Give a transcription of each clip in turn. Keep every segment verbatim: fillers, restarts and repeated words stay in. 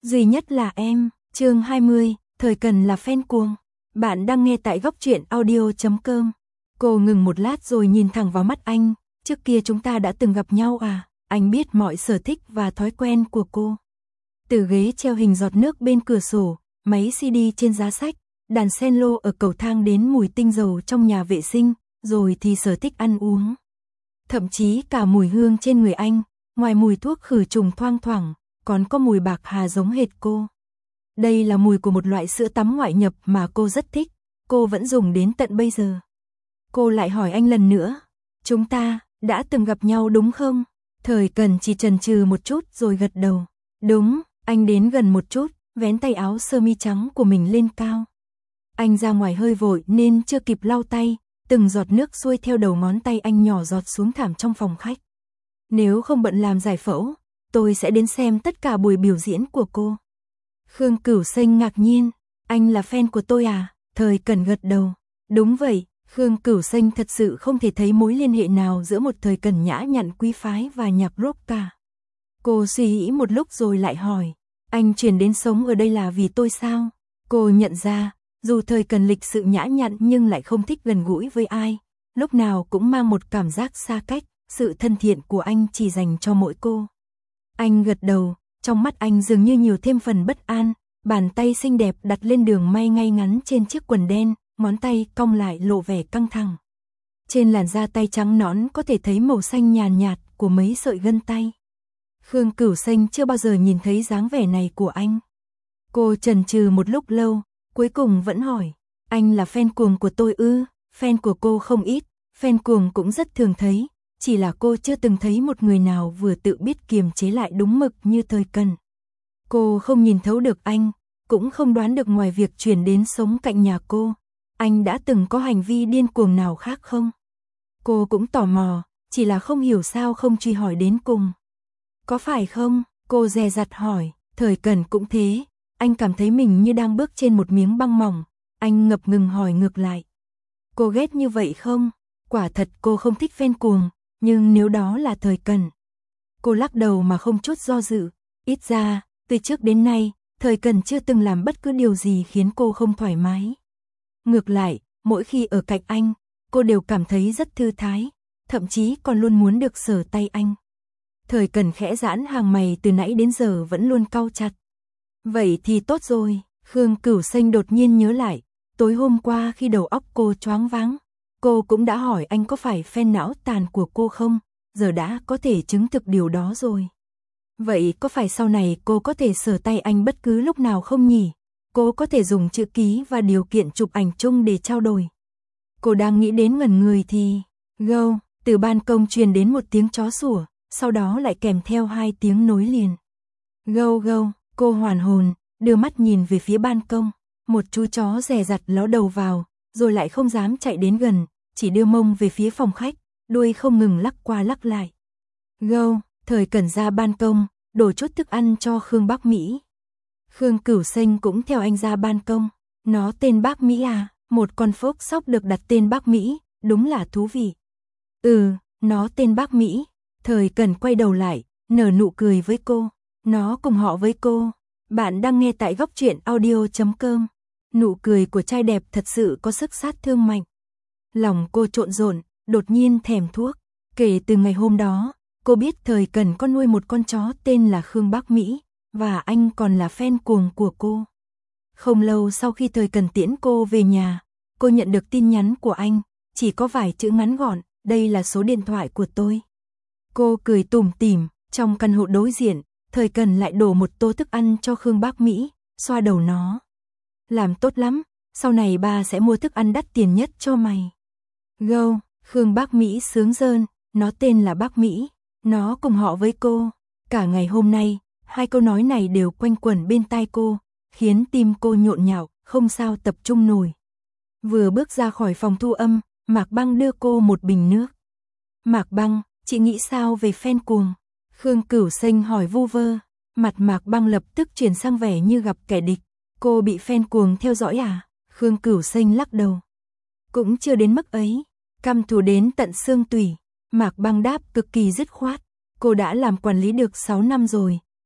Duy nhất là em, chương hai mươi, thời cần là fan cuồng. Bạn đang nghe tại góc truyện audio chấm com. Cô ngừng một lát rồi nhìn thẳng vào mắt anh, trước kia chúng ta đã từng gặp nhau à? Anh biết mọi sở thích và thói quen của cô. Từ ghế treo hình giọt nước bên cửa sổ, máy xê đê trên giá sách, đàn cello ở cầu thang đến mùi tinh dầu trong nhà vệ sinh, rồi thì sở thích ăn uống. Thậm chí cả mùi hương trên người anh, ngoài mùi thuốc khử trùng thoang thoảng, còn có mùi bạc hà giống hệt cô. Đây là mùi của một loại sữa tắm ngoại nhập mà cô rất thích, cô vẫn dùng đến tận bây giờ. Cô lại hỏi anh lần nữa, chúng ta đã từng gặp nhau đúng không? Thời Cần chỉ chần chừ một chút rồi gật đầu. Đúng, anh đến gần một chút, vén tay áo sơ mi trắng của mình lên cao. Anh ra ngoài hơi vội nên chưa kịp lau tay, từng giọt nước xuôi theo đầu ngón tay anh nhỏ giọt xuống thảm trong phòng khách. Nếu không bận làm giải phẫu, tôi sẽ đến xem tất cả buổi biểu diễn của cô. Khương Cửu Xanh ngạc nhiên, anh là fan của tôi à? Thời Cần gật đầu. Đúng vậy, Khương Cửu Xanh thật sự không thể thấy mối liên hệ nào giữa một Thời Cần nhã nhặn quý phái và nhạc rock cả. Cô suy nghĩ một lúc rồi lại hỏi, anh chuyển đến sống ở đây là vì tôi sao? Cô nhận ra, dù Thời Cần lịch sự nhã nhặn nhưng lại không thích gần gũi với ai, lúc nào cũng mang một cảm giác xa cách, sự thân thiện của anh chỉ dành cho mỗi cô. Anh gật đầu, trong mắt anh dường như nhiều thêm phần bất an, bàn tay xinh đẹp đặt lên đường may ngay ngắn trên chiếc quần đen, ngón tay cong lại lộ vẻ căng thẳng. Trên làn da tay trắng nõn có thể thấy màu xanh nhàn nhạt của mấy sợi gân tay. Khương Cửu Xanh chưa bao giờ nhìn thấy dáng vẻ này của anh. Cô chần chừ một lúc lâu, cuối cùng vẫn hỏi, anh là fan cuồng của tôi ư? Fan của cô không ít, fan cuồng cũng rất thường thấy, chỉ là cô chưa từng thấy một người nào vừa tự biết kiềm chế lại đúng mực như Thời Cần. Cô không nhìn thấu được anh, cũng không đoán được ngoài việc chuyển đến sống cạnh nhà cô, anh đã từng có hành vi điên cuồng nào khác không? Cô cũng tò mò, chỉ là không hiểu sao không truy hỏi đến cùng. Có phải không? Cô dè dặt hỏi. Thời Cần cũng thế, anh cảm thấy mình như đang bước trên một miếng băng mỏng, anh ngập ngừng hỏi ngược lại. Cô ghét như vậy không? Quả thật cô không thích fan cuồng, nhưng nếu đó là Thời Cần. Cô lắc đầu mà không chút do dự, ít ra, từ trước đến nay, Thời Cần chưa từng làm bất cứ điều gì khiến cô không thoải mái. Ngược lại, mỗi khi ở cạnh anh, cô đều cảm thấy rất thư thái, thậm chí còn luôn muốn được sờ tay anh. Thời Cần khẽ giãn hàng mày từ nãy đến giờ vẫn luôn cau chặt. Vậy thì tốt rồi, Khương Cửu Xanh đột nhiên nhớ lại, tối hôm qua khi đầu óc cô choáng váng, cô cũng đã hỏi anh có phải fan não tàn của cô không, giờ đã có thể chứng thực điều đó rồi. Vậy có phải sau này cô có thể sờ tay anh bất cứ lúc nào không nhỉ? Cô có thể dùng chữ ký và điều kiện chụp ảnh chung để trao đổi. Cô đang nghĩ đến ngẩn người thì, gâu, từ ban công truyền đến một tiếng chó sủa, sau đó lại kèm theo hai tiếng nối liền. Gâu gâu, cô hoàn hồn, đưa mắt nhìn về phía ban công, một chú chó dè dặt ló đầu vào, rồi lại không dám chạy đến gần, chỉ đưa mông về phía phòng khách, đuôi không ngừng lắc qua lắc lại. Gâu, Thời Cần ra ban công, đổ chút thức ăn cho Khương Bác Mỹ. Khương Cửu Xanh cũng theo anh ra ban công. Nó tên Bác Mỹ à? Một con phốc sóc được đặt tên Bác Mỹ, đúng là thú vị. Ừ, nó tên Bác Mỹ. Thời Cần quay đầu lại, nở nụ cười với cô. Nó cùng họ với cô. Bạn đang nghe tại góc truyện audio chấm com. Nụ cười của trai đẹp thật sự có sức sát thương mạnh. Lòng cô trộn rộn, đột nhiên thèm thuốc. Kể từ ngày hôm đó, cô biết Thời Cần có nuôi một con chó tên là Khương Bác Mỹ, và anh còn là fan cuồng của cô. Không lâu sau khi Thời Cần tiễn cô về nhà, cô nhận được tin nhắn của anh, chỉ có vài chữ ngắn gọn, đây là số điện thoại của tôi. Cô cười tủm tỉm, trong căn hộ đối diện, Thời Cần lại đổ một tô thức ăn cho Khương Bác Mỹ, xoa đầu nó. Làm tốt lắm, sau này ba sẽ mua thức ăn đắt tiền nhất cho mày. Gâu, Khương Bác Mỹ sướng rơn, nó tên là Bác Mỹ, nó cùng họ với cô. Cả ngày hôm nay, hai câu nói này đều quanh quẩn bên tai cô, khiến tim cô nhộn nhạo, không sao tập trung nổi. Vừa bước ra khỏi phòng thu âm, Mạc Băng đưa cô một bình nước. Mạc Băng, chị nghĩ sao về fan cuồng? Khương Cửu Xanh hỏi vu vơ, mặt Mạc Băng lập tức chuyển sang vẻ như gặp kẻ địch. Cô bị fan cuồng theo dõi à? Khương Cửu Xanh lắc đầu. Cũng chưa đến mức ấy, căm thù đến tận xương tủy. Mạc Băng đáp cực kỳ dứt khoát. Cô đã làm quản lý được sáu năm rồi,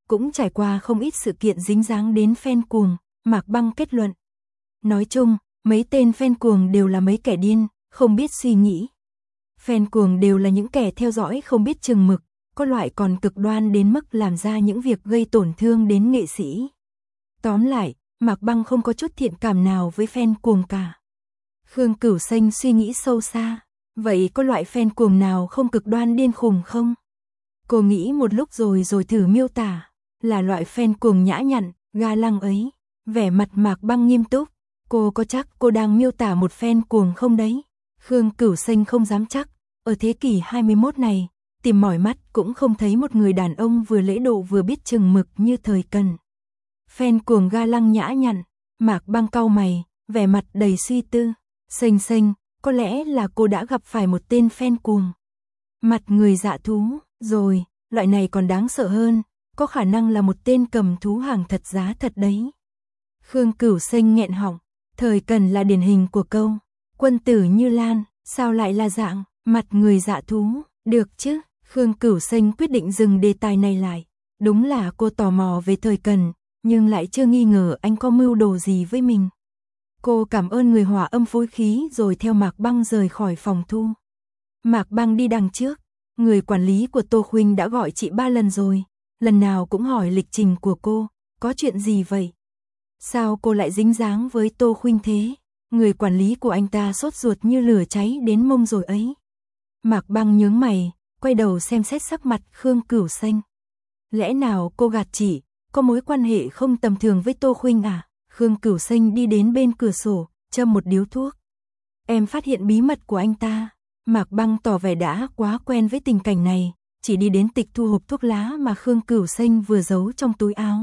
cũng trải qua không ít sự kiện dính dáng đến fan cuồng, Mạc Băng kết luận. Nói chung, mấy tên fan cuồng đều là mấy kẻ điên, không biết suy nghĩ. Fan cuồng đều là những kẻ theo dõi không biết chừng mực, có loại còn cực đoan đến mức làm ra những việc gây tổn thương đến nghệ sĩ. Tóm lại, Mạc Băng không có chút thiện cảm nào với fan cuồng cả. Khương Cửu Xanh suy nghĩ sâu xa, vậy có loại fan cuồng nào không cực đoan điên khùng không? Cô nghĩ một lúc rồi rồi thử miêu tả, là loại fan cuồng nhã nhặn, ga lăng ấy. Vẻ mặt Mạc Băng nghiêm túc, cô có chắc cô đang miêu tả một fan cuồng không đấy? Khương Cửu Xanh không dám chắc, ở thế kỷ hai mươi mốt này, tìm mỏi mắt cũng không thấy một người đàn ông vừa lễ độ vừa biết chừng mực như Thời Cần. Fan cuồng ga lăng nhã nhặn, Mạc Băng cau mày, vẻ mặt đầy suy tư. Xanh xanh, có lẽ là cô đã gặp phải một tên fan cuồng. Mặt người dạ thú, rồi, loại này còn đáng sợ hơn, có khả năng là một tên cầm thú hàng thật giá thật đấy. Khương Cửu Xanh nghẹn họng, Thời Cần là điển hình của câu, quân tử như Lan, sao lại là dạng, mặt người dạ thú, được chứ, Khương Cửu Xanh quyết định dừng đề tài này lại. Đúng là cô tò mò về Thời Cần, nhưng lại chưa nghi ngờ anh có mưu đồ gì với mình. Cô cảm ơn người hòa âm phối khí rồi theo Mạc Băng rời khỏi phòng thu. Mạc Băng đi đằng trước, người quản lý của Tô Khuynh đã gọi chị ba lần rồi, lần nào cũng hỏi lịch trình của cô, có chuyện gì vậy? Sao cô lại dính dáng với Tô Khuynh thế? Người quản lý của anh ta sốt ruột như lửa cháy đến mông rồi ấy. Mạc Băng nhướng mày, quay đầu xem xét sắc mặt Khương Cửu Xanh. Lẽ nào cô gạt chị, có mối quan hệ không tầm thường với Tô Khuynh à? Khương Cửu Xanh đi đến bên cửa sổ, châm một điếu thuốc. Em phát hiện bí mật của anh ta. Mạc Băng tỏ vẻ đã quá quen với tình cảnh này, chỉ đi đến tịch thu hộp thuốc lá mà Khương Cửu Xanh vừa giấu trong túi áo.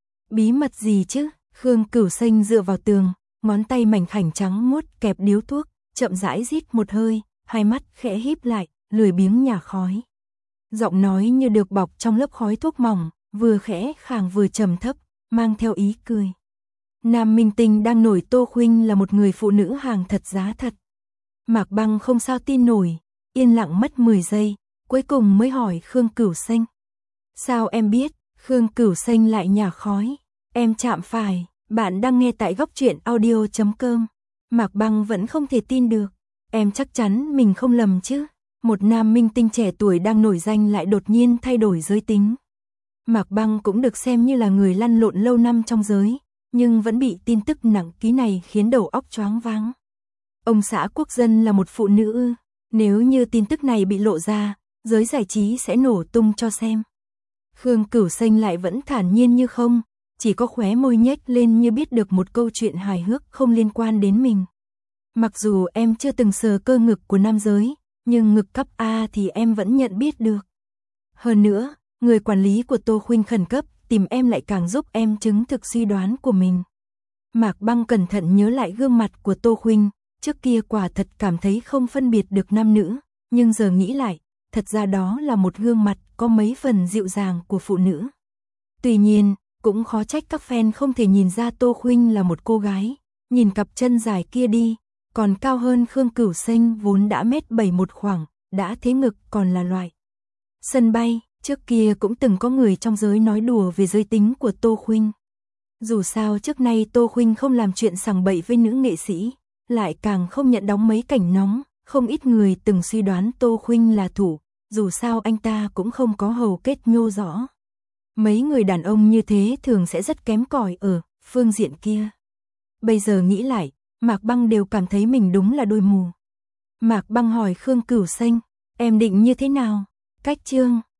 Bí mật gì chứ? Khương Cửu Xanh dựa vào tường, ngón tay mảnh khảnh trắng muốt kẹp điếu thuốc, chậm rãi rít một hơi, hai mắt khẽ híp lại, lười biếng nhả khói. Giọng nói như được bọc trong lớp khói thuốc mỏng, vừa khẽ khàng vừa trầm thấp, mang theo ý cười. Nam minh tinh đang nổi Tô Khuynh là một người phụ nữ hàng thật giá thật. Mạc Băng không sao tin nổi, yên lặng mất mười giây, cuối cùng mới hỏi Khương Cửu Xanh. Sao em biết? Khương Cửu Xanh lại nhả khói. Em chạm phải, bạn đang nghe tại góc truyện audio chấm com. Mạc Băng vẫn không thể tin được. Em chắc chắn mình không lầm chứ? Một nam minh tinh trẻ tuổi đang nổi danh lại đột nhiên thay đổi giới tính. Mạc Băng cũng được xem như là người lăn lộn lâu năm trong giới, nhưng vẫn bị tin tức nặng ký này khiến đầu óc choáng váng. Ông xã quốc dân là một phụ nữ ư? Nếu như tin tức này bị lộ ra, giới giải trí sẽ nổ tung cho xem. Khương Cửu Xanh lại vẫn thản nhiên như không, chỉ có khóe môi nhếch lên như biết được một câu chuyện hài hước không liên quan đến mình. Mặc dù em chưa từng sờ cơ ngực của nam giới, nhưng ngực cấp A thì em vẫn nhận biết được. Hơn nữa, người quản lý của Tô Khuynh khẩn cấp tìm em lại càng giúp em chứng thực suy đoán của mình. Mạc Băng cẩn thận nhớ lại gương mặt của Tô Khuynh, trước kia quả thật cảm thấy không phân biệt được nam nữ, nhưng giờ nghĩ lại, thật ra đó là một gương mặt có mấy phần dịu dàng của phụ nữ. Tuy nhiên, cũng khó trách các fan không thể nhìn ra Tô Khuynh là một cô gái, nhìn cặp chân dài kia đi, còn cao hơn Khương Cửu Xanh vốn đã mét bảy một khoảng, đã thế ngực còn là loại. Sân bay, trước kia cũng từng có người trong giới nói đùa về giới tính của Tô Khuynh. Dù sao trước nay Tô Khuynh không làm chuyện sằng bậy với nữ nghệ sĩ, lại càng không nhận đóng mấy cảnh nóng, không ít người từng suy đoán Tô Khuynh là thủ, dù sao anh ta cũng không có hầu kết nhô rõ. Mấy người đàn ông như thế thường sẽ rất kém cỏi ở phương diện kia. Bây giờ nghĩ lại, Mạc Băng đều cảm thấy mình đúng là đôi mù. Mạc Băng hỏi Khương Cửu Xanh, em định như thế nào? Cách chương